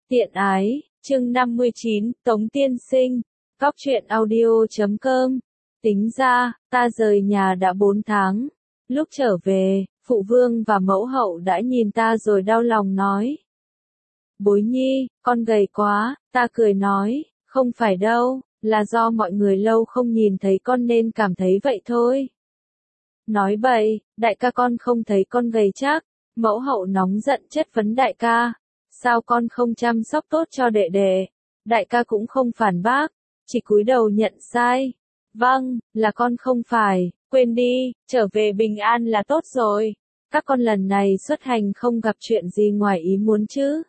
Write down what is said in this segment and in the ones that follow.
Tiện ái, chương 59, Tống Tiên Sinh, Cóc truyện audio.com. Tính ra, ta rời nhà đã 4 tháng. Lúc trở về, phụ vương và mẫu hậu đã nhìn ta rồi đau lòng nói. Bối nhi, con gầy quá, ta cười nói, không phải đâu, là do mọi người lâu không nhìn thấy con nên cảm thấy vậy thôi. Nói bậy, đại ca con không thấy con gầy chắc. Mẫu hậu nóng giận chất vấn đại ca. Sao con không chăm sóc tốt cho đệ đệ? Đại ca cũng không phản bác, chỉ cúi đầu nhận sai. Vâng, là con không phải, quên đi, trở về bình an là tốt rồi. Các con lần này xuất hành không gặp chuyện gì ngoài ý muốn chứ?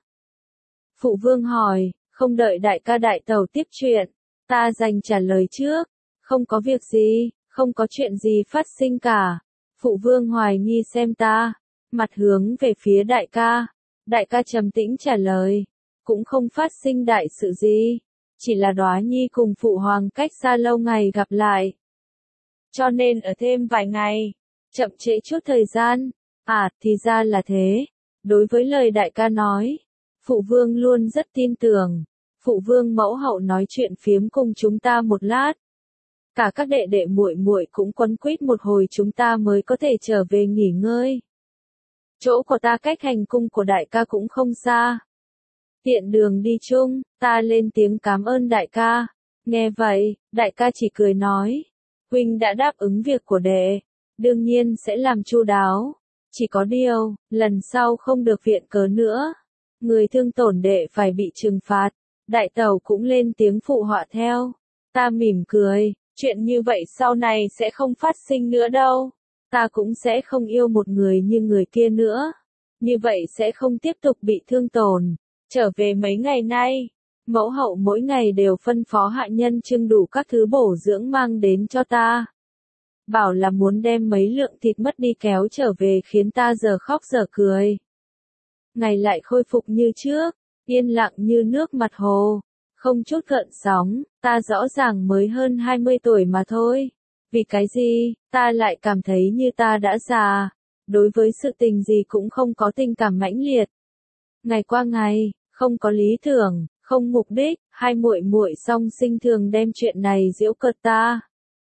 Phụ vương hỏi, không đợi đại ca đại tẩu tiếp chuyện, ta dành trả lời trước. Không có việc gì, không có chuyện gì phát sinh cả. Phụ vương hoài nghi xem ta, mặt hướng về phía đại ca. Đại ca trầm tĩnh trả lời, cũng không phát sinh đại sự gì, chỉ là Đóa Nhi cùng phụ hoàng cách xa lâu ngày gặp lại. Cho nên ở thêm vài ngày, chậm trễ chút thời gian. À, thì ra là thế. Đối với lời đại ca nói, phụ vương luôn rất tin tưởng. Phụ vương mẫu hậu nói chuyện phiếm cùng chúng ta một lát. Cả các đệ đệ muội muội cũng quấn quýt một hồi chúng ta mới có thể trở về nghỉ ngơi. Chỗ của ta cách hành cung của đại ca cũng không xa. Tiện đường đi chung, ta lên tiếng cảm ơn đại ca. Nghe vậy, đại ca chỉ cười nói. Huynh đã đáp ứng việc của đệ, đương nhiên sẽ làm chu đáo. Chỉ có điều, lần sau không được viện cớ nữa. Người thương tổn đệ phải bị trừng phạt. Đại tẩu cũng lên tiếng phụ họa theo. Ta mỉm cười, chuyện như vậy sau này sẽ không phát sinh nữa đâu. Ta cũng sẽ không yêu một người như người kia nữa. Như vậy sẽ không tiếp tục bị thương tổn. Trở về mấy ngày nay, mẫu hậu mỗi ngày đều phân phó hạ nhân trưng đủ các thứ bổ dưỡng mang đến cho ta. Bảo là muốn đem mấy lượng thịt mất đi kéo trở về khiến ta giờ khóc giờ cười. Ngày lại khôi phục như trước, yên lặng như nước mặt hồ, không chút gợn sóng, ta rõ ràng mới hơn 20 tuổi mà thôi. Vì cái gì, ta lại cảm thấy như ta đã già, đối với sự tình gì cũng không có tình cảm mãnh liệt. Ngày qua ngày, không có lý tưởng, không mục đích, hai muội muội song sinh thường đem chuyện này giễu cợt ta.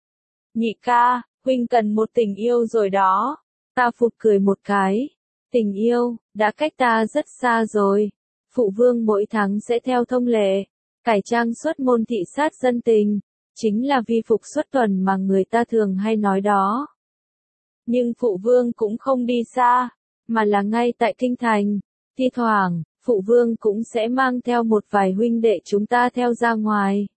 Nhị ca, huynh cần một tình yêu rồi đó. Ta phụt cười một cái. Tình yêu, đã cách ta rất xa rồi. Phụ vương mỗi tháng sẽ theo thông lệ, cải trang xuất môn thị sát dân tình. Chính là vi phục xuất tuần mà người ta thường hay nói đó. Nhưng phụ vương cũng không đi xa, mà là ngay tại kinh thành. Thi thoảng, phụ vương cũng sẽ mang theo một vài huynh đệ chúng ta theo ra ngoài.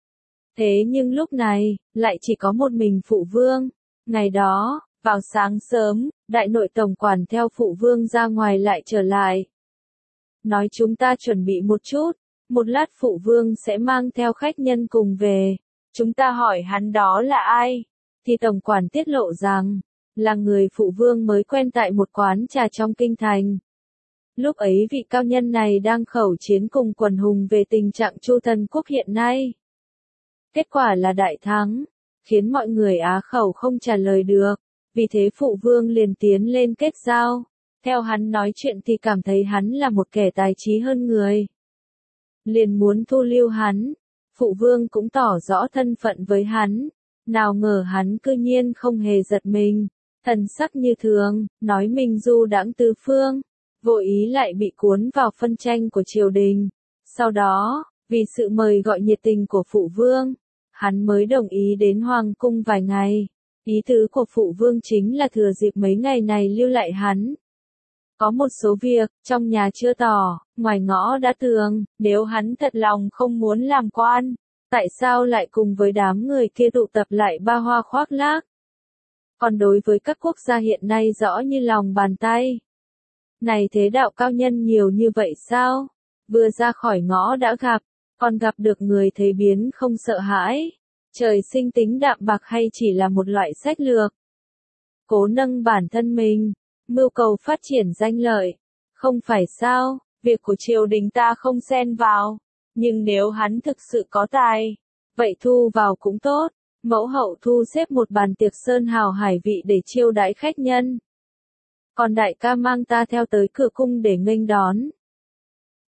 Thế nhưng lúc này, lại chỉ có một mình phụ vương. Ngày đó, vào sáng sớm, đại nội tổng quản theo phụ vương ra ngoài lại trở lại. Nói chúng ta chuẩn bị một chút, một lát phụ vương sẽ mang theo khách nhân cùng về. Chúng ta hỏi hắn đó là ai? Thì tổng quản tiết lộ rằng, là người phụ vương mới quen tại một quán trà trong kinh thành. Lúc ấy vị cao nhân này đang khẩu chiến cùng quần hùng về tình trạng Chu Thần Quốc hiện nay. Kết quả là đại thắng, khiến mọi người á khẩu không trả lời được. Vì thế phụ vương liền tiến lên kết giao. Theo hắn nói chuyện thì cảm thấy hắn là một kẻ tài trí hơn người. Liền muốn thu lưu hắn. Phụ vương cũng tỏ rõ thân phận với hắn. Nào ngờ hắn cư nhiên không hề giật mình. Thần sắc như thường, nói mình du đãng tứ phương. Vội ý lại bị cuốn vào phân tranh của triều đình. Sau đó, vì sự mời gọi nhiệt tình của phụ vương, hắn mới đồng ý đến hoàng cung vài ngày. Ý tứ của phụ vương chính là thừa dịp mấy ngày này lưu lại hắn. Có một số việc, trong nhà chưa tỏ, ngoài ngõ đã tường, nếu hắn thật lòng không muốn làm quan, tại sao lại cùng với đám người kia tụ tập lại ba hoa khoác lác? Còn đối với các quốc gia hiện nay rõ như lòng bàn tay. Này thế đạo cao nhân nhiều như vậy sao? Vừa ra khỏi ngõ đã gặp, còn gặp được người thấy biến không sợ hãi. Trời sinh tính đạm bạc hay chỉ là một loại sách lược? Cố nâng bản thân mình, mưu cầu phát triển danh lợi. Không phải sao, việc của triều đình ta không xen vào. Nhưng nếu hắn thực sự có tài, vậy thu vào cũng tốt. Mẫu hậu thu xếp một bàn tiệc sơn hào hải vị để chiêu đãi khách nhân. Còn đại ca mang ta theo tới cửa cung để nghênh đón.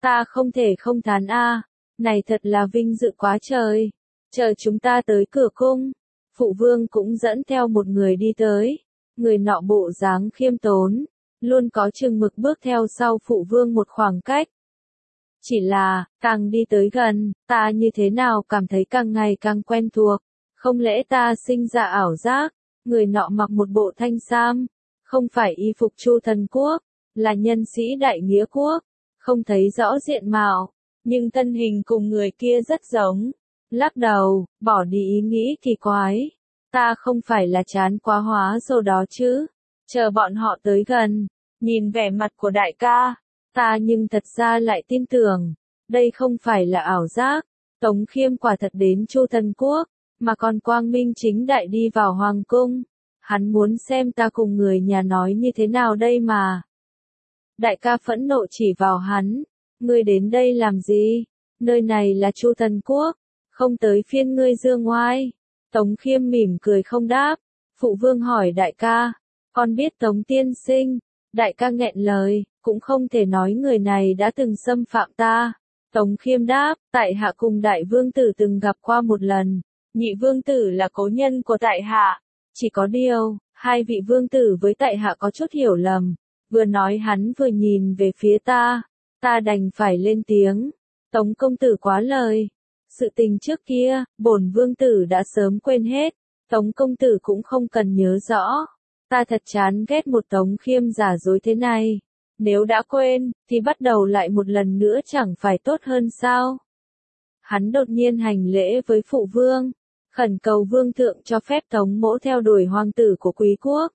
Ta không thể không thán a, này thật là vinh dự quá trời. Chờ chúng ta tới cửa cung, phụ vương cũng dẫn theo một người đi tới. Người nọ bộ dáng khiêm tốn, luôn có chừng mực bước theo sau phụ vương một khoảng cách. Chỉ là, càng đi tới gần, ta như thế nào cảm thấy càng ngày càng quen thuộc. Không lẽ ta sinh ra ảo giác? Người nọ mặc một bộ thanh sam, không phải y phục Chu Thần Quốc, là nhân sĩ Đại Nghĩa Quốc, không thấy rõ diện mạo, nhưng thân hình cùng người kia rất giống. Lắc đầu, bỏ đi ý nghĩ kỳ quái. Ta không phải là chán quá hóa rồi đó chứ. Chờ bọn họ tới gần, nhìn vẻ mặt của đại ca, ta nhưng thật ra lại tin tưởng, đây không phải là ảo giác. Tống Khiêm quả thật đến Chu Thần Quốc, mà còn quang minh chính đại đi vào hoàng cung. Hắn muốn xem ta cùng người nhà nói như thế nào đây mà. Đại ca phẫn nộ chỉ vào hắn, ngươi đến đây làm gì? Nơi này là Chu Thần Quốc, không tới phiên ngươi dương oai. Tống Khiêm mỉm cười không đáp. Phụ vương hỏi đại ca, con biết Tống tiên sinh? Đại ca nghẹn lời, cũng không thể nói người này đã từng xâm phạm ta. Tống Khiêm đáp, tại hạ cùng đại vương tử từng gặp qua một lần. Nhị vương tử là cố nhân của tại hạ. Chỉ có điều, hai vị vương tử với tại hạ có chút hiểu lầm. Vừa nói hắn vừa nhìn về phía ta. Ta đành phải lên tiếng. Tống công tử quá lời. Sự tình trước kia, bổn vương tử đã sớm quên hết. Tống công tử cũng không cần nhớ rõ. Ta thật chán ghét một Tống Khiêm giả dối thế này. Nếu đã quên, thì bắt đầu lại một lần nữa chẳng phải tốt hơn sao? Hắn đột nhiên hành lễ với phụ vương, khẩn cầu vương thượng cho phép Tống mỗ theo đuổi hoàng tử của quý quốc.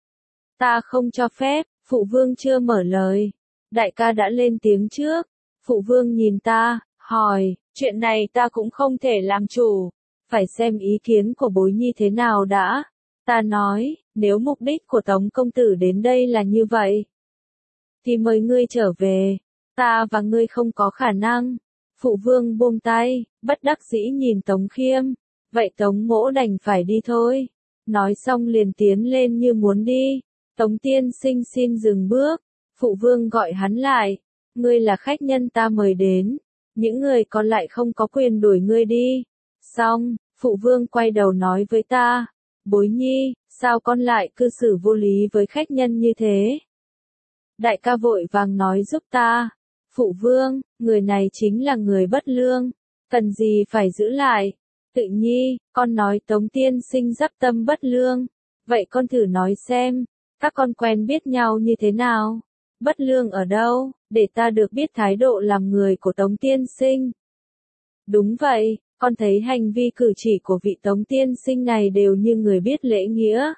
Ta không cho phép, phụ vương chưa mở lời. Đại ca đã lên tiếng trước. Phụ vương nhìn ta, hỏi, chuyện này ta cũng không thể làm chủ. Phải xem ý kiến của bối nhi thế nào đã. Ta nói, nếu mục đích của Tống công tử đến đây là như vậy, thì mời ngươi trở về. Ta và ngươi không có khả năng. Phụ vương buông tay, bất đắc dĩ nhìn Tống Khiêm. Vậy Tống mỗ đành phải đi thôi. Nói xong liền tiến lên như muốn đi. Tống tiên sinh xin dừng bước. Phụ vương gọi hắn lại. Ngươi là khách nhân ta mời đến. Những người còn lại không có quyền đuổi ngươi đi. Xong, phụ vương quay đầu nói với ta. Bối nhi, sao con lại cư xử vô lý với khách nhân như thế? Đại ca vội vàng nói giúp ta. Phụ vương, người này chính là người bất lương. Cần gì phải giữ lại? Tự nhi, con nói Tống tiên sinh dắp tâm bất lương. Vậy con thử nói xem, các con quen biết nhau như thế nào? Bất lương ở đâu, để ta được biết thái độ làm người của Tống tiên sinh. Đúng vậy, con thấy hành vi cử chỉ của vị Tống tiên sinh này đều như người biết lễ nghĩa.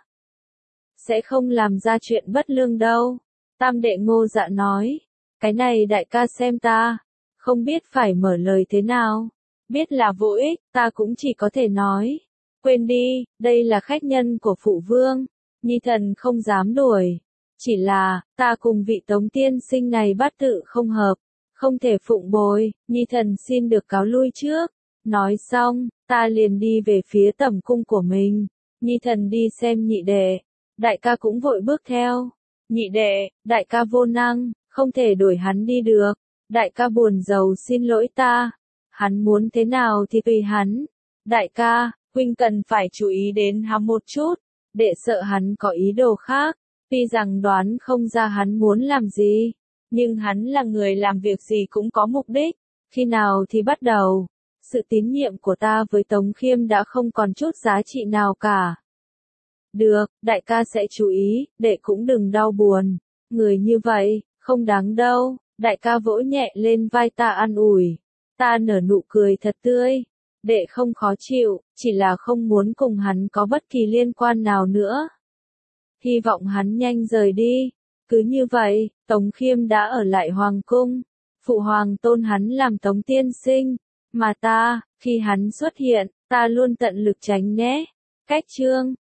Sẽ không làm ra chuyện bất lương đâu. Tam đệ Ngô Dạ nói, cái này đại ca xem ta, không biết phải mở lời thế nào. Biết là vô ích, ta cũng chỉ có thể nói. Quên đi, đây là khách nhân của phụ vương. Nhi thần không dám đuổi. Chỉ là, ta cùng vị Tống tiên sinh này bát tự không hợp. Không thể phụng bồi, Nhi thần xin được cáo lui trước. Nói xong, ta liền đi về phía tẩm cung của mình. Nhi thần đi xem nhị đệ. Đại ca cũng vội bước theo. Nhị đệ, đại ca vô năng, không thể đuổi hắn đi được. Đại ca buồn rầu xin lỗi ta. Hắn muốn thế nào thì tùy hắn. Đại ca, huynh cần phải chú ý đến hắn một chút. Đệ sợ hắn có ý đồ khác. Tuy rằng đoán không ra hắn muốn làm gì. Nhưng hắn là người làm việc gì cũng có mục đích. Khi nào thì bắt đầu. Sự tín nhiệm của ta với Tống Khiêm đã không còn chút giá trị nào cả. Được, đại ca sẽ chú ý, đệ cũng đừng đau buồn. Người như vậy, không đáng đâu. Đại ca vỗ nhẹ lên vai ta an ủi. Ta nở nụ cười thật tươi. Đệ không khó chịu, chỉ là không muốn cùng hắn có bất kỳ liên quan nào nữa. Hy vọng hắn nhanh rời đi. Cứ như vậy, Tống Khiêm đã ở lại hoàng cung. Phụ hoàng tôn hắn làm Tống tiên sinh. Mà ta, khi hắn xuất hiện, ta luôn tận lực tránh né. Cách chương